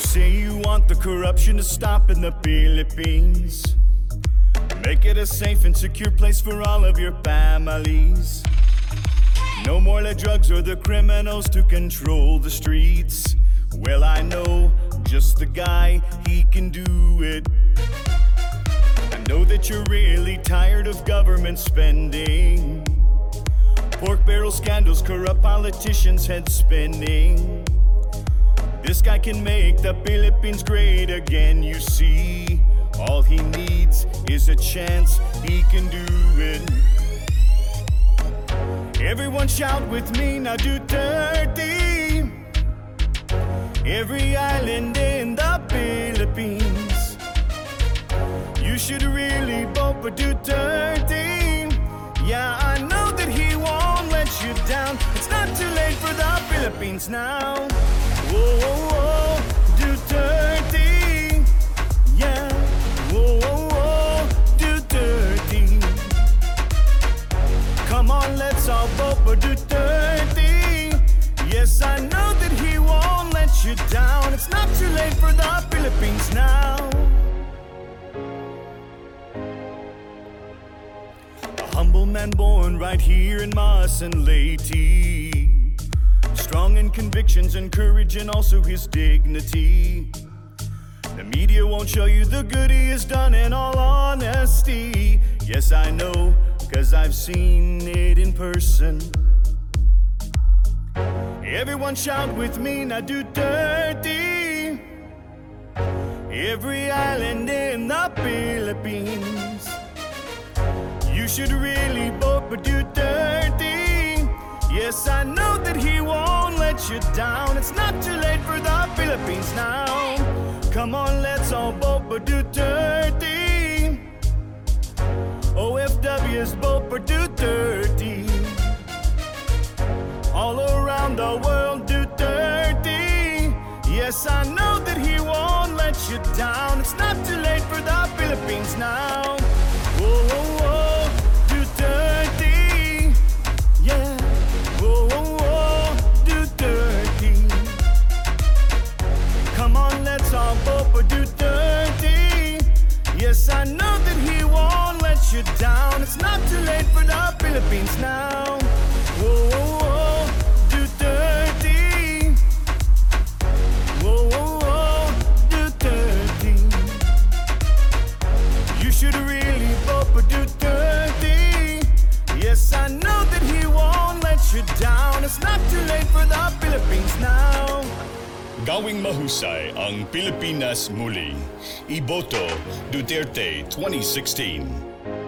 say you want the corruption to stop in the Philippines. Make it a safe and secure place for all of your families. No more the drugs or the criminals to control the streets. Well, I know just the guy, he can do it. I know that you're really tired of government spending. Pork barrel scandals, corrupt politicians, head spinning. This guy can make the Philippines great again, you see. All he needs is a chance, he can do it. Everyone shout with me, now Duterte. Every island in the Philippines, you should really vote for Duterte. Yeah, I know that he won't let you down. It's not too late for the Philippines now. Whoa, whoa, whoa, Duterte. Yeah, whoa, whoa, whoa, Duterte. Come on, let's all vote for Duterte. Yes, I know that he won't let you down. It's not too late for the Philippines now. A humble man born right here in Maasin Leyte. Strong in convictions and courage and also his dignity. The media won't show you the good he has done in all honesty. Yes, I know, 'cause I've seen it in person. Everyone shout with me, now Duterte. Every island in the Philippines, you should really vote for Duterte. Yes, I know that he won't let you down. It's not too late for the Philippines now. Come on, let's all vote for Duterte. OFWs vote for Duterte. All around the world, Duterte. Yes, I know that he won't let you down. It's not too late for the Philippines now. Whoa, whoa, whoa, Duterte. Yeah, whoa, whoa, whoa, Duterte. Come on, let's all vote for Duterte. Yes, I know that he won't let you down. It's not too late for the Philippines now. Whoa, whoa, whoa, Duterte. Whoa, whoa, whoa, Duterte. You should really vote for Duterte. Yes, I know that he won't let you down. It's not too late for the Philippines now. Gawing mahusay ang Pilipinas muli. Iboto Duterte 2016.